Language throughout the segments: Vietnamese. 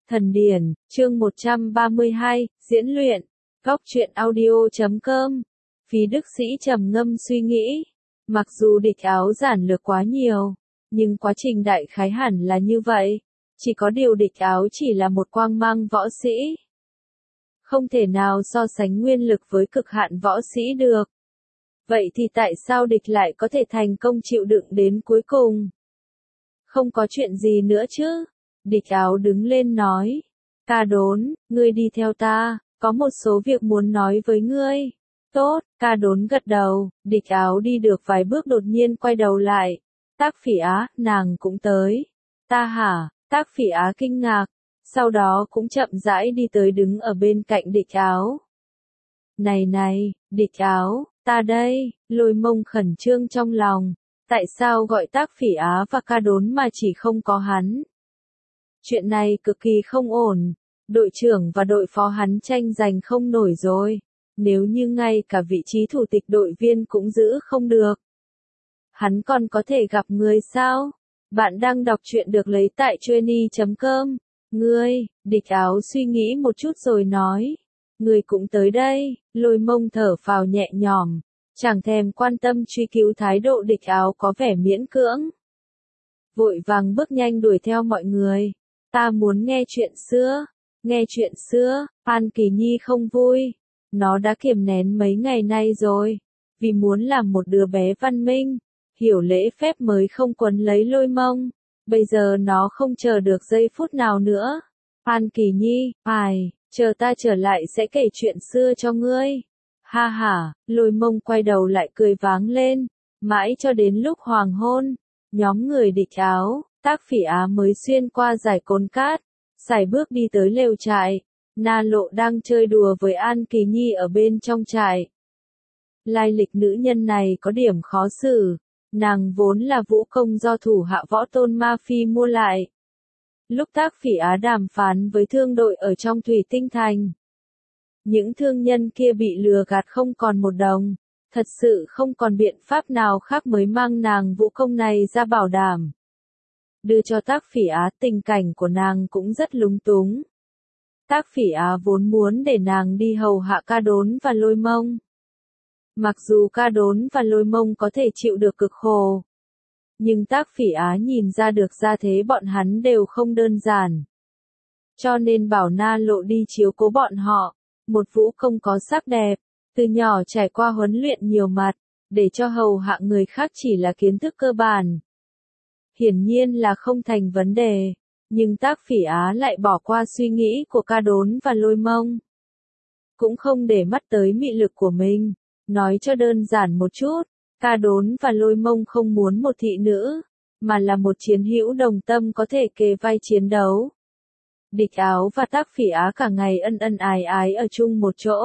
Thần Điển, chương 132, diễn luyện, góc truyện audio.com. Phí Đức Sĩ trầm ngâm suy nghĩ. Mặc dù địch áo giản lược quá nhiều, nhưng quá trình đại khái hẳn là như vậy. Chỉ có điều địch áo chỉ là một quang mang võ sĩ. Không thể nào so sánh nguyên lực với cực hạn võ sĩ được. Vậy thì tại sao địch lại có thể thành công chịu đựng đến cuối cùng? Không có chuyện gì nữa chứ? Địch áo đứng lên nói. Ca Đốn, ngươi đi theo ta, có một số việc muốn nói với ngươi. Tốt, Ca Đốn gật đầu, địch áo đi được vài bước đột nhiên quay đầu lại. Tác Phỉ Á, nàng cũng tới. Ta hả? Tác Phỉ Á kinh ngạc, sau đó cũng chậm rãi đi tới đứng ở bên cạnh địch áo. Này, địch áo, ta đây, Lôi Mông khẩn trương trong lòng. Tại sao gọi Tác Phỉ Á và Ca Đốn mà chỉ không có hắn? Chuyện này cực kỳ không ổn, đội trưởng và đội phó hắn tranh giành không nổi rồi, nếu như ngay cả vị trí thủ tịch đội viên cũng giữ không được. Hắn còn có thể gặp người sao? Bạn đang đọc truyện được lấy tại Trainee.com. Ngươi, địch áo suy nghĩ một chút rồi nói. Ngươi cũng tới đây, Lôi Mông thở phào nhẹ nhõm, chẳng thèm quan tâm truy cứu thái độ địch áo có vẻ miễn cưỡng. Vội vàng bước nhanh đuổi theo mọi người. Ta muốn nghe chuyện xưa, An Kỳ Nhi không vui. Nó đã kiềm nén mấy ngày nay rồi, vì muốn làm một đứa bé văn minh, hiểu lễ phép mới không quấn lấy Lôi Mông. Bây giờ nó không chờ được giây phút nào nữa. An Kỳ Nhi, chờ ta trở lại sẽ kể chuyện xưa cho ngươi. Ha ha, Lôi Mông quay đầu lại cười váng lên. Mãi cho đến lúc hoàng hôn, nhóm người địch áo, Tác Phỉ Á mới xuyên qua dải cồn cát, sải bước đi tới lều trại. Na Lộ đang chơi đùa với An Kỳ Nhi ở bên trong trại. Lai lịch nữ nhân này có điểm khó xử, nàng vốn là vũ công do thủ hạ Võ Tôn Ma Phi mua lại. Lúc Tác Phỉ Á đàm phán với thương đội ở trong Thủy Tinh Thành, những thương nhân kia bị lừa gạt không còn một đồng, thật sự không còn biện pháp nào khác mới mang nàng vũ công này ra bảo đảm. Đưa cho Tác Phỉ Á, tình cảnh của nàng cũng rất lúng túng. Tác Phỉ Á vốn muốn để nàng đi hầu hạ Ca Đốn và Lôi Mông. Mặc dù Ca Đốn và Lôi Mông có thể chịu được cực khổ, nhưng Tác Phỉ Á nhìn ra được gia thế bọn hắn đều không đơn giản. Cho nên bảo Na Lộ đi chiếu cố bọn họ, một vũ công có sắc đẹp, từ nhỏ trải qua huấn luyện nhiều mặt, để cho hầu hạ người khác chỉ là kiến thức cơ bản. Hiển nhiên là không thành vấn đề, nhưng Tác Phỉ Á lại bỏ qua suy nghĩ của Ca Đốn và Lôi Mông. Cũng không để mắt tới mị lực của mình, nói cho đơn giản một chút, Ca Đốn và Lôi Mông không muốn một thị nữ, mà là một chiến hữu đồng tâm có thể kề vai chiến đấu. Địch áo và Tác Phỉ Á cả ngày ân ân ái ái ở chung một chỗ.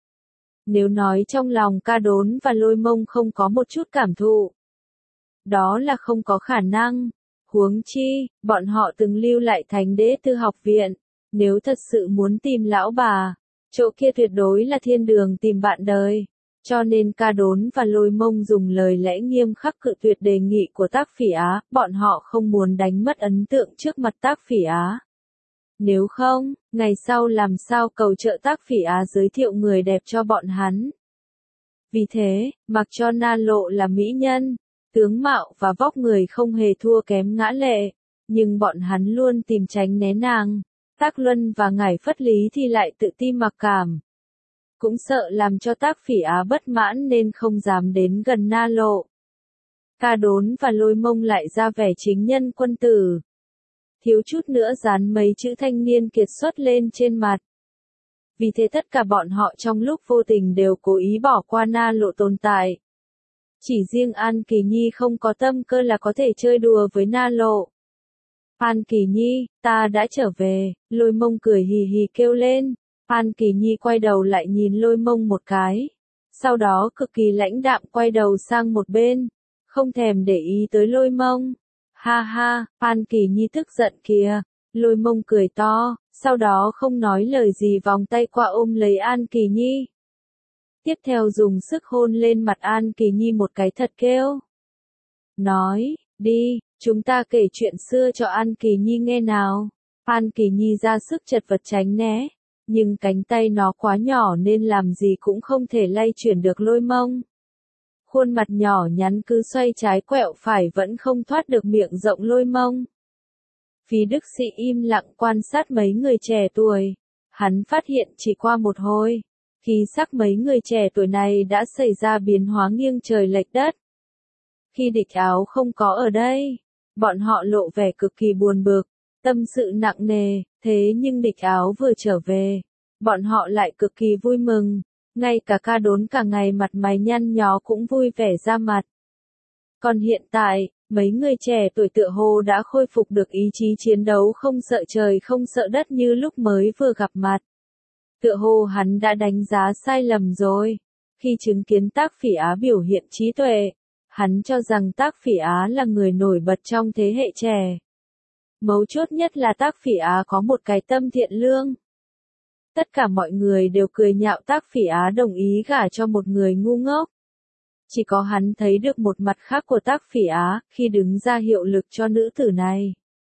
Nếu nói trong lòng Ca Đốn và Lôi Mông không có một chút cảm thụ, đó là không có khả năng. Huống chi, bọn họ từng lưu lại Thánh Đế Tư học viện. Nếu thật sự muốn tìm lão bà, chỗ kia tuyệt đối là thiên đường tìm bạn đời. Cho nên Ca Đốn và Lôi Mông dùng lời lẽ nghiêm khắc cự tuyệt đề nghị của Tác Phỉ Á. Bọn họ không muốn đánh mất ấn tượng trước mặt Tác Phỉ Á. Nếu không, ngày sau làm sao cầu trợ Tác Phỉ Á giới thiệu người đẹp cho bọn hắn. Vì thế, mặc cho Na Lộ là mỹ nhân, tướng mạo và vóc người không hề thua kém Ngã Lệ, nhưng bọn hắn luôn tìm tránh né nàng. Tác Luân và Ngải Phất Lý thì lại tự ti mặc cảm. Cũng sợ làm cho Tác Phỉ Á bất mãn nên không dám đến gần Na Lộ. Ca Đốn và Lôi Mông lại ra vẻ chính nhân quân tử. Thiếu chút nữa dán mấy chữ thanh niên kiệt xuất lên trên mặt. Vì thế tất cả bọn họ trong lúc vô tình đều cố ý bỏ qua Na Lộ tồn tại. Chỉ riêng An Kỳ Nhi không có tâm cơ là có thể chơi đùa với Na Lộ. An Kỳ Nhi, ta đã trở về, Lôi Mông cười hì hì kêu lên. An Kỳ Nhi quay đầu lại nhìn Lôi Mông một cái. Sau đó cực kỳ lãnh đạm quay đầu sang một bên, không thèm để ý tới Lôi Mông. Ha ha, An Kỳ Nhi tức giận kìa. Lôi Mông cười to, sau đó không nói lời gì vòng tay qua ôm lấy An Kỳ Nhi. Tiếp theo dùng sức hôn lên mặt An Kỳ Nhi một cái thật kêu. Nói, đi, chúng ta kể chuyện xưa cho An Kỳ Nhi nghe nào. An Kỳ Nhi ra sức chật vật tránh né, nhưng cánh tay nó quá nhỏ nên làm gì cũng không thể lay chuyển được Lôi Mông. Khuôn mặt nhỏ nhắn cứ xoay trái quẹo phải vẫn không thoát được miệng rộng Lôi Mông. Phí Đức Sĩ im lặng quan sát mấy người trẻ tuổi. Hắn phát hiện chỉ qua một hồi, khí sắc mấy người trẻ tuổi này đã xảy ra biến hóa nghiêng trời lệch đất. Khi Địch Áo không có ở đây, bọn họ lộ vẻ cực kỳ buồn bực, tâm sự nặng nề, thế nhưng Địch Áo vừa trở về, bọn họ lại cực kỳ vui mừng, ngay cả Ca Đốn cả ngày mặt mày nhăn nhó cũng vui vẻ ra mặt. Còn hiện tại, mấy người trẻ tuổi tựa hồ đã khôi phục được ý chí chiến đấu không sợ trời không sợ đất như lúc mới vừa gặp mặt. Tựa hồ hắn đã đánh giá sai lầm rồi. Khi chứng kiến Tác Phỉ Á biểu hiện trí tuệ, hắn cho rằng Tác Phỉ Á là người nổi bật trong thế hệ trẻ. Mấu chốt nhất là Tác Phỉ Á có một cái tâm thiện lương. Tất cả mọi người đều cười nhạo Tác Phỉ Á đồng ý gả cho một người ngu ngốc. Chỉ có hắn thấy được một mặt khác của Tác Phỉ Á khi đứng ra hiệu lực cho nữ tử này.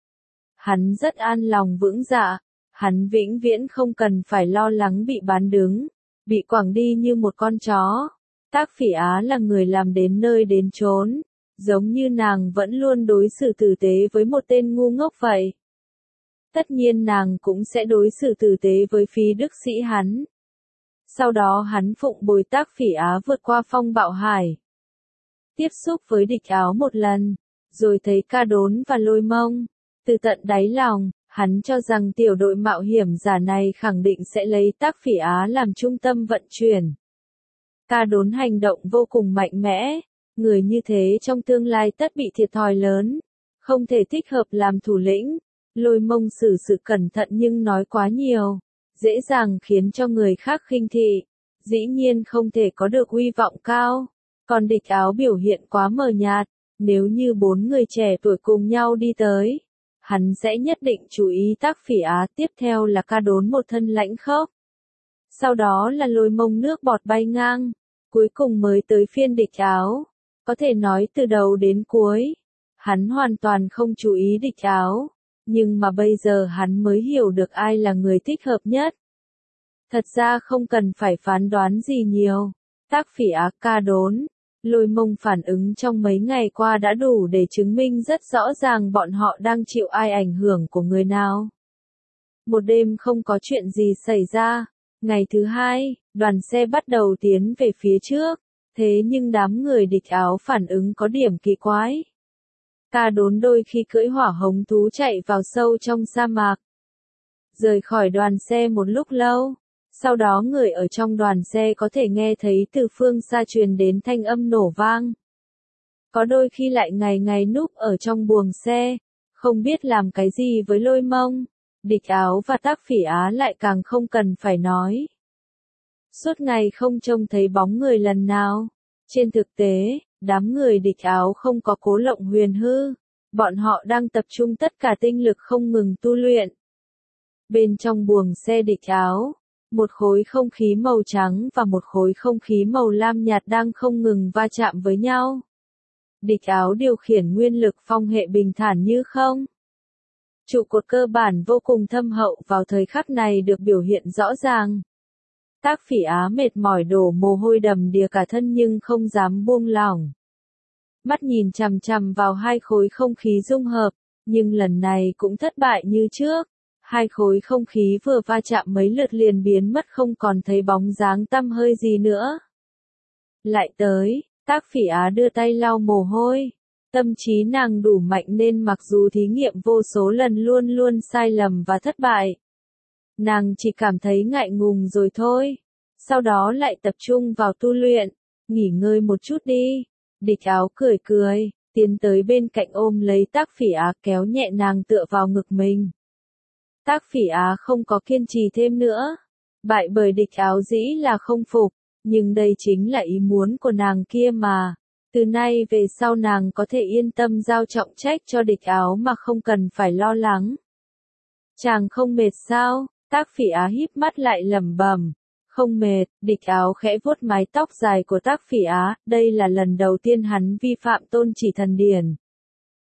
Hắn rất an lòng vững dạ, hắn vĩnh viễn không cần phải lo lắng bị bán đứng, bị quẳng đi như một con chó. Tác Phỉ Á là người làm đến nơi đến chốn, giống như nàng vẫn luôn đối xử tử tế với một tên ngu ngốc vậy. Tất nhiên nàng cũng sẽ đối xử tử tế với Phí Đức Sĩ hắn. Sau đó hắn phụng bồi Tác Phỉ Á vượt qua phong bạo hải. Tiếp xúc với Địch Áo một lần, rồi thấy Ca Đốn và Lôi Mông. Từ tận đáy lòng, hắn cho rằng tiểu đội mạo hiểm giả này khẳng định sẽ lấy Tác Phỉ Á làm trung tâm vận chuyển. Ca Đốn hành động vô cùng mạnh mẽ, người như thế trong tương lai tất bị thiệt thòi lớn, không thể thích hợp làm thủ lĩnh. Lôi Mông xử sự cẩn thận nhưng nói quá nhiều, dễ dàng khiến cho người khác khinh thị, dĩ nhiên không thể có được uy vọng cao. Còn Địch Áo biểu hiện quá mờ nhạt, nếu như 4 người trẻ tuổi cùng nhau đi tới, hắn sẽ nhất định chú ý Tác Phỉ Á. Tiếp theo là Ca Đốn một thân lãnh khốc. Sau đó là Lôi Mông nước bọt bay ngang, cuối cùng mới tới phiên Địch Áo. Có thể nói từ đầu đến cuối, hắn hoàn toàn không chú ý Địch Áo, nhưng mà bây giờ hắn mới hiểu được ai là người thích hợp nhất. Thật ra không cần phải phán đoán gì nhiều, Tác Phỉ Á, Ca Đốn, Lôi Mông phản ứng trong mấy ngày qua đã đủ để chứng minh rất rõ ràng bọn họ đang chịu ai ảnh hưởng của người nào. Một đêm không có chuyện gì xảy ra, ngày thứ hai, đoàn xe bắt đầu tiến về phía trước, thế nhưng đám người Địch Áo phản ứng có điểm kỳ quái. Ca Đốn đôi khi cưỡi hỏa hống thú chạy vào sâu trong sa mạc. Rời khỏi đoàn xe một lúc lâu, sau đó người ở trong đoàn xe có thể nghe thấy từ phương xa truyền đến thanh âm nổ vang. Có đôi khi lại ngày ngày núp ở trong buồng xe, không biết làm cái gì với Lôi Mông. Địch Áo và Tác Phỉ Á lại càng không cần phải nói. Suốt ngày không trông thấy bóng người lần nào. Trên thực tế, đám người Địch Áo không có Cố Lộng Huyền hư, bọn họ đang tập trung tất cả tinh lực không ngừng tu luyện. Bên trong buồng xe Địch Áo, một khối không khí màu trắng và một khối không khí màu lam nhạt đang không ngừng va chạm với nhau. Địch Áo điều khiển nguyên lực phong hệ bình thản như không. Trụ cột cơ bản vô cùng thâm hậu vào thời khắc này được biểu hiện rõ ràng. Tác Phỉ Á mệt mỏi đổ mồ hôi đầm đìa cả thân nhưng không dám buông lỏng. Mắt nhìn chằm chằm vào hai khối không khí dung hợp, nhưng lần này cũng thất bại như trước. Hai khối không khí vừa va chạm mấy lượt liền biến mất không còn thấy bóng dáng tăm hơi gì nữa. Lại tới, Tác Phỉ Á đưa tay lau mồ hôi. Tâm trí nàng đủ mạnh nên mặc dù thí nghiệm vô số lần luôn luôn sai lầm và thất bại, nàng chỉ cảm thấy ngại ngùng rồi thôi. Sau đó lại tập trung vào tu luyện, nghỉ ngơi một chút đi. Địch Áo cười cười, tiến tới bên cạnh ôm lấy Tác Phỉ Á kéo nhẹ nàng tựa vào ngực mình. Tác Phỉ Á không có kiên trì thêm nữa. Bại bởi Địch Áo dĩ là không phục, nhưng đây chính là ý muốn của nàng kia mà. Từ nay về sau nàng có thể yên tâm giao trọng trách cho Địch Áo mà không cần phải lo lắng. Chàng không mệt sao? Tác Phỉ Á híp mắt lại lẩm bẩm. Không mệt. Địch Áo khẽ vuốt mái tóc dài của Tác Phỉ Á, đây là lần đầu tiên hắn vi phạm tôn chỉ thần điển.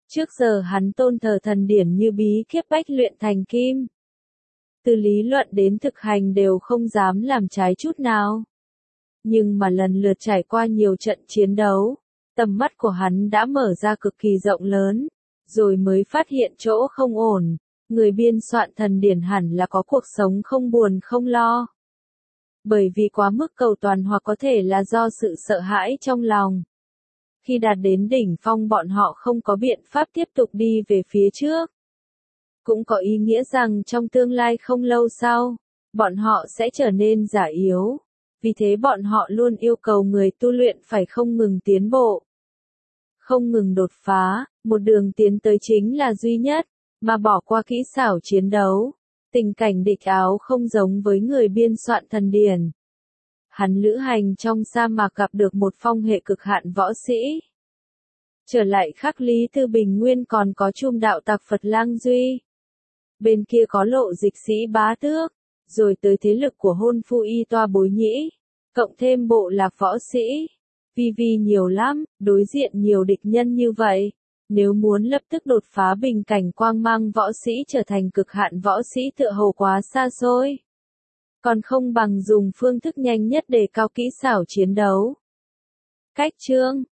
Trước giờ hắn tôn thờ thần điển như bí kíp bách luyện thành kim. Từ lý luận đến thực hành đều không dám làm trái chút nào. Nhưng mà lần lượt trải qua nhiều trận chiến đấu, tầm mắt của hắn đã mở ra cực kỳ rộng lớn, rồi mới phát hiện chỗ không ổn. Người biên soạn thần điển hẳn là có cuộc sống không buồn không lo. Bởi vì quá mức cầu toàn hoặc có thể là do sự sợ hãi trong lòng. Khi đạt đến đỉnh phong bọn họ không có biện pháp tiếp tục đi về phía trước. Cũng có ý nghĩa rằng trong tương lai không lâu sau, bọn họ sẽ trở nên già yếu. Vì thế bọn họ luôn yêu cầu người tu luyện phải không ngừng tiến bộ. Không ngừng đột phá, một đường tiến tới chính là duy nhất, mà bỏ qua kỹ xảo chiến đấu. Tình cảnh địch áo không giống với người biên soạn thần điển. Hắn lữ hành trong sa mạc gặp được một phong hệ cực hạn võ sĩ. Trở lại Khắc Lý Tư Bình Nguyên còn có Chum đạo tặc Phật Lang Duy. Bên kia có Lộ Dịch Sĩ Bá Tước, rồi tới thế lực của Hôn Phu Y Toa Bối Nhĩ, cộng thêm bộ lạc võ sĩ. Vi nhiều lắm, đối diện nhiều địch nhân như vậy. Nếu muốn lập tức đột phá bình cảnh quang mang võ sĩ trở thành cực hạn võ sĩ tựa hồ quá xa xôi. Còn không bằng dùng phương thức nhanh nhất để cao kỹ xảo chiến đấu. Cách chương